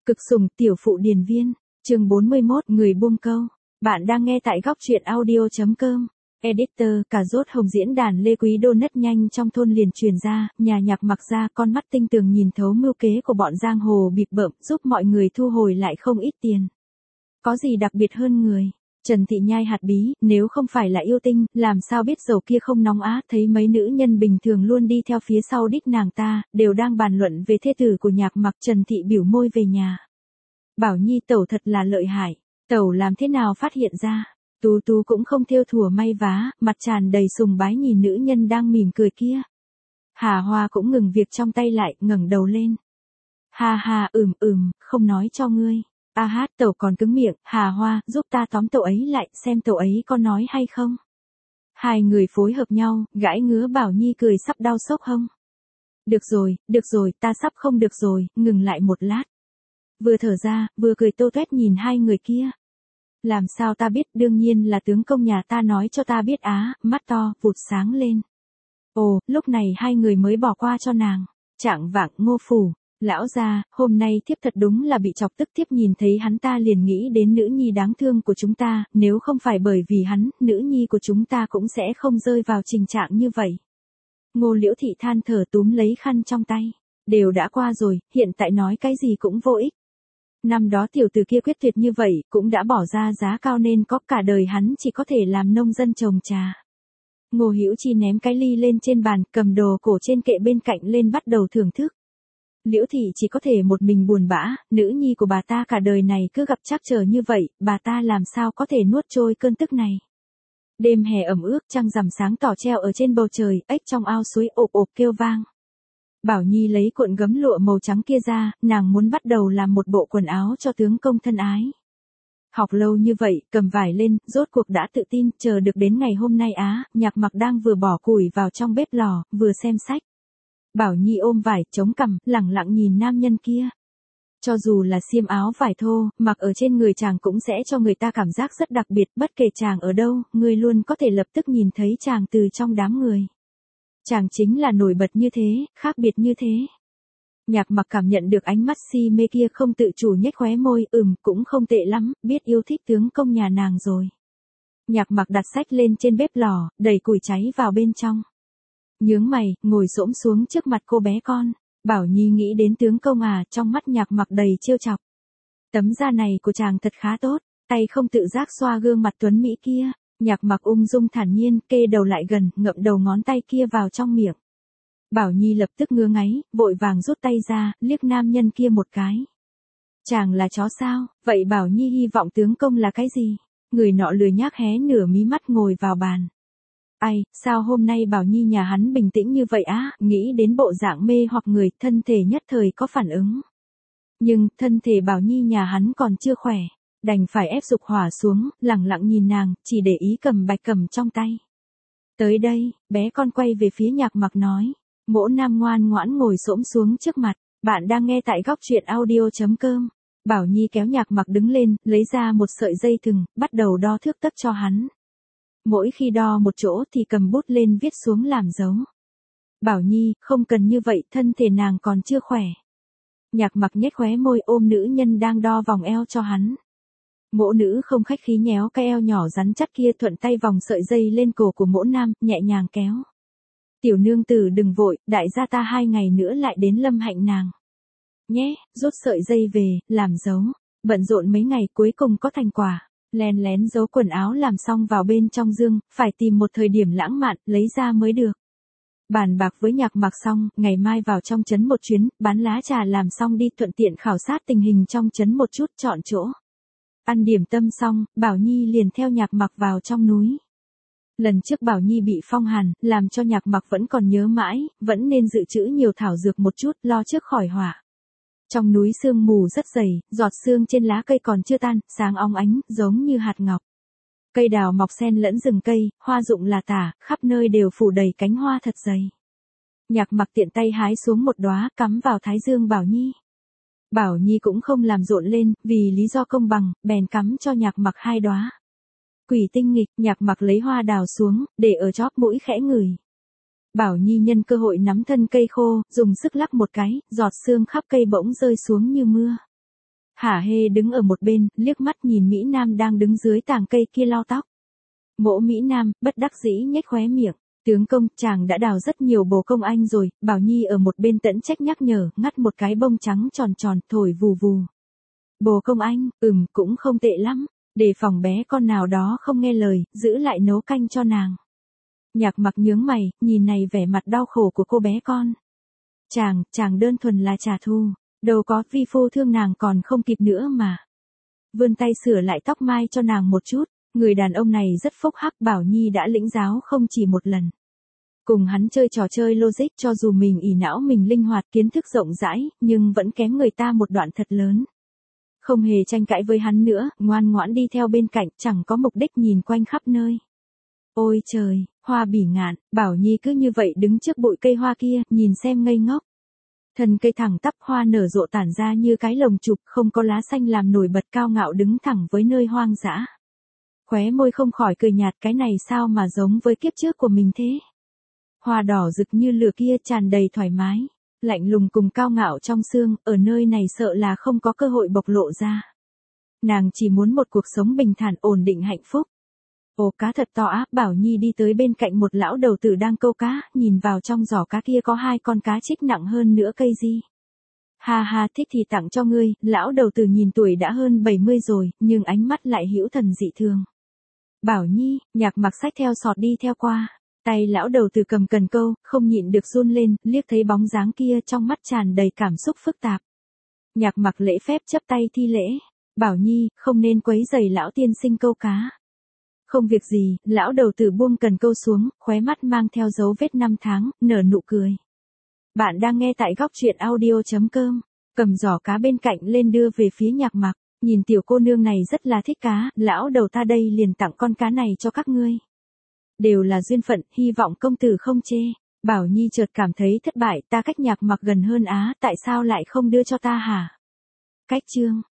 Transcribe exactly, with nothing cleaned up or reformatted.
Cực sủng tiểu phụ điền viên, chương bốn mươi mốt, người buông câu. Bạn đang nghe tại góc truyện audio.com. Editor, cà rốt hồng diễn đàn Lê Quý Đô nất nhanh trong thôn liền truyền ra, nhà Nhạc Mặc ra con mắt tinh tường nhìn thấu mưu kế của bọn giang hồ bịp bợm, giúp mọi người thu hồi lại không ít tiền. Có gì đặc biệt hơn người? Trần Thị nhai hạt bí, nếu không phải là yêu tinh, làm sao biết dầu kia không nóng á, thấy mấy nữ nhân bình thường luôn đi theo phía sau đít nàng ta, đều đang bàn luận về thê tử của Nhạc Mặc. Trần Thị biểu môi về nhà. Bảo Nhi tẩu thật là lợi hại, tẩu làm thế nào phát hiện ra? Tú Tú cũng không thêu thùa may vá, mặt tràn đầy sùng bái nhìn nữ nhân đang mỉm cười kia. Hà Hoa cũng ngừng việc trong tay lại, ngẩng đầu lên. Ha ha, ừm ừm, không nói cho ngươi. A hát, tẩu còn cứng miệng. Hà Hoa, giúp ta tóm tẩu ấy lại, xem tẩu ấy có nói hay không. Hai người phối hợp nhau, gãi ngứa Bảo Nhi cười sắp đau sốc hông. Được rồi, được rồi, ta sắp không được rồi, ngừng lại một lát. Vừa thở ra, vừa cười tô toét nhìn hai người kia. Làm sao ta biết, đương nhiên là tướng công nhà ta nói cho ta biết á, mắt to, vụt sáng lên. Ồ, lúc này hai người mới bỏ qua cho nàng. Trạng vạng, Ngô phủ. Lão gia, hôm nay thiếp thật đúng là bị chọc tức, thiếp nhìn thấy hắn ta liền nghĩ đến nữ nhi đáng thương của chúng ta, nếu không phải bởi vì hắn, nữ nhi của chúng ta cũng sẽ không rơi vào tình trạng như vậy. Ngô Liễu Thị than thở túm lấy khăn trong tay. Đều đã qua rồi, hiện tại nói cái gì cũng vô ích. Năm đó tiểu tử kia quyết tuyệt như vậy, cũng đã bỏ ra giá cao nên có cả đời hắn chỉ có thể làm nông dân trồng trà. Ngô Hữu Chi ném cái ly lên trên bàn, cầm đồ cổ trên kệ bên cạnh lên bắt đầu thưởng thức. Liễu Thị chỉ có thể một mình buồn bã, nữ nhi của bà ta cả đời này cứ gặp trắc trở như vậy, bà ta làm sao có thể nuốt trôi cơn tức này. Đêm hè ẩm ướt, trăng rằm sáng tỏ treo ở trên bầu trời, ếch trong ao suối ộp ộp kêu vang. Bảo Nhi lấy cuộn gấm lụa màu trắng kia ra, nàng muốn bắt đầu làm một bộ quần áo cho tướng công thân ái. Học lâu như vậy, cầm vải lên, rốt cuộc đã tự tin, chờ được đến ngày hôm nay á. Nhạc Mặc đang vừa bỏ củi vào trong bếp lò, vừa xem sách. Bảo Nhi ôm vải, chống cằm, lẳng lặng nhìn nam nhân kia. Cho dù là xiêm áo vải thô, mặc ở trên người chàng cũng sẽ cho người ta cảm giác rất đặc biệt, bất kể chàng ở đâu, người luôn có thể lập tức nhìn thấy chàng từ trong đám người. Chàng chính là nổi bật như thế, khác biệt như thế. Nhạc Mặc cảm nhận được ánh mắt si mê kia, không tự chủ nhếch khóe môi, ừm, cũng không tệ lắm, biết yêu thích tướng công nhà nàng rồi. Nhạc Mặc đặt sách lên trên bếp lò, đẩy củi cháy vào bên trong. Nhướng mày, ngồi xổm xuống trước mặt cô bé con. Bảo Nhi nghĩ đến tướng công à, trong mắt Nhạc Mặc đầy trêu chọc. Tấm da này của chàng thật khá tốt, tay không tự giác xoa gương mặt tuấn mỹ kia. Nhạc Mặc ung dung thản nhiên, kê đầu lại gần, ngậm đầu ngón tay kia vào trong miệng. Bảo Nhi lập tức ngứa ngáy, vội vàng rút tay ra, liếc nam nhân kia một cái. Chàng là chó sao, vậy Bảo Nhi hy vọng tướng công là cái gì? Người nọ lười nhác hé nửa mí mắt ngồi vào bàn. Ai, sao hôm nay Bảo Nhi nhà hắn bình tĩnh như vậy á, nghĩ đến bộ dạng mê hoặc người, thân thể nhất thời có phản ứng. Nhưng, thân thể Bảo Nhi nhà hắn còn chưa khỏe. Đành phải ép dục hỏa xuống, lẳng lặng nhìn nàng, chỉ để ý cầm bạch cầm trong tay. Tới đây, bé con quay về phía Nhạc Mặc nói. Mỗ nam ngoan ngoãn ngồi xổm xuống trước mặt. Bạn đang nghe tại góc truyện audio.com. Bảo Nhi kéo Nhạc Mặc đứng lên, lấy ra một sợi dây thừng, bắt đầu đo thước tấc cho hắn. Mỗi khi đo một chỗ thì cầm bút lên viết xuống làm dấu. Bảo Nhi, không cần như vậy, thân thể nàng còn chưa khỏe. Nhạc Mặc nhếch khóe môi ôm nữ nhân đang đo vòng eo cho hắn. Mỗ nữ không khách khí nhéo cái eo nhỏ rắn chắc kia, thuận tay vòng sợi dây lên cổ của mỗ nam, nhẹ nhàng kéo. Tiểu nương tử đừng vội, đại gia ta hai ngày nữa lại đến lâm hạnh nàng. Nhé, rút sợi dây về, làm dấu. Bận rộn mấy ngày cuối cùng có thành quả. Len lén giấu quần áo làm xong vào bên trong dương, phải tìm một thời điểm lãng mạn, lấy ra mới được. Bàn bạc với Nhạc Mặc xong, ngày mai vào trong trấn một chuyến, bán lá trà làm xong đi, thuận tiện khảo sát tình hình trong trấn một chút, chọn chỗ. Ăn điểm tâm xong, Bảo Nhi liền theo Nhạc Mặc vào trong núi. Lần trước Bảo Nhi bị phong hàn, làm cho Nhạc Mặc vẫn còn nhớ mãi, vẫn nên dự trữ nhiều thảo dược một chút, lo trước khỏi họa. Trong núi sương mù rất dày, giọt sương trên lá cây còn chưa tan, sáng óng ánh, giống như hạt ngọc. Cây đào mọc xen lẫn rừng cây, hoa rụng là tả, khắp nơi đều phủ đầy cánh hoa thật dày. Nhạc Mặc tiện tay hái xuống một đóa, cắm vào thái dương Bảo Nhi. Bảo Nhi cũng không làm rộn lên, vì lý do công bằng, bèn cắm cho Nhạc Mặc hai đóa. Quỷ tinh nghịch, Nhạc Mặc lấy hoa đào xuống, để ở chóp mũi khẽ ngửi. Bảo Nhi nhân cơ hội nắm thân cây khô, dùng sức lắc một cái, giọt sương khắp cây bỗng rơi xuống như mưa. Hả Hê đứng ở một bên, liếc mắt nhìn Mỹ Nam đang đứng dưới tàng cây kia lau tóc. Mỗ Mỹ Nam, bất đắc dĩ nhếch khóe miệng. Tướng công, chàng đã đào rất nhiều bồ công anh rồi, Bảo Nhi ở một bên tẫn trách nhắc nhở, ngắt một cái bông trắng tròn tròn, thổi vù vù. Bồ công anh, ừm, cũng không tệ lắm, để phòng bé con nào đó không nghe lời, giữ lại nấu canh cho nàng. Nhạc Mặc nhướng mày, nhìn này vẻ mặt đau khổ của cô bé con. Chàng, chàng đơn thuần là trả thù, đâu có, vi phu thương nàng còn không kịp nữa mà. Vươn tay sửa lại tóc mai cho nàng một chút, người đàn ông này rất phúc hắc, Bảo Nhi đã lĩnh giáo không chỉ một lần. Cùng hắn chơi trò chơi logic, cho dù mình ỷ não mình linh hoạt kiến thức rộng rãi, nhưng vẫn kém người ta một đoạn thật lớn. Không hề tranh cãi với hắn nữa, ngoan ngoãn đi theo bên cạnh, chẳng có mục đích nhìn quanh khắp nơi. Ôi trời, hoa bỉ ngạn, Bảo Nhi cứ như vậy đứng trước bụi cây hoa kia, nhìn xem ngây ngốc. Thân cây thẳng tắp, hoa nở rộ tản ra như cái lồng chụp, không có lá xanh làm nổi bật, cao ngạo đứng thẳng với nơi hoang dã. Khóe môi không khỏi cười nhạt, cái này sao mà giống với kiếp trước của mình thế. Hoa đỏ rực như lửa kia tràn đầy thoải mái, lạnh lùng cùng cao ngạo trong xương, ở nơi này sợ là không có cơ hội bộc lộ ra. Nàng chỉ muốn một cuộc sống bình thản, ổn định, hạnh phúc. Ồ, cá thật to á, Bảo Nhi đi tới bên cạnh một lão đầu tử đang câu cá, nhìn vào trong giỏ cá kia có hai con cá trích nặng hơn nửa cây gì. Ha ha, thích thì tặng cho ngươi, lão đầu tử nhìn tuổi đã hơn bảy mươi rồi, nhưng ánh mắt lại hữu thần dị thường. Bảo Nhi, Nhạc Mặc xách theo sọt đi theo qua, tay lão đầu tử cầm cần câu, không nhịn được run lên, liếc thấy bóng dáng kia trong mắt tràn đầy cảm xúc phức tạp. Nhạc Mặc lễ phép chắp tay thi lễ, Bảo Nhi, không nên quấy rầy lão tiên sinh câu cá. Không việc gì, lão đầu tử buông cần câu xuống, khóe mắt mang theo dấu vết năm tháng, nở nụ cười. Bạn đang nghe tại góc truyện audio chấm com, cầm giỏ cá bên cạnh lên đưa về phía Nhạc Mặc, nhìn tiểu cô nương này rất là thích cá, lão đầu ta đây liền tặng con cá này cho các ngươi. Đều là duyên phận, hy vọng công tử không chê. Bảo Nhi chợt cảm thấy thất bại, ta cách Nhạc Mặc gần hơn á, tại sao lại không đưa cho ta hả? Cách chương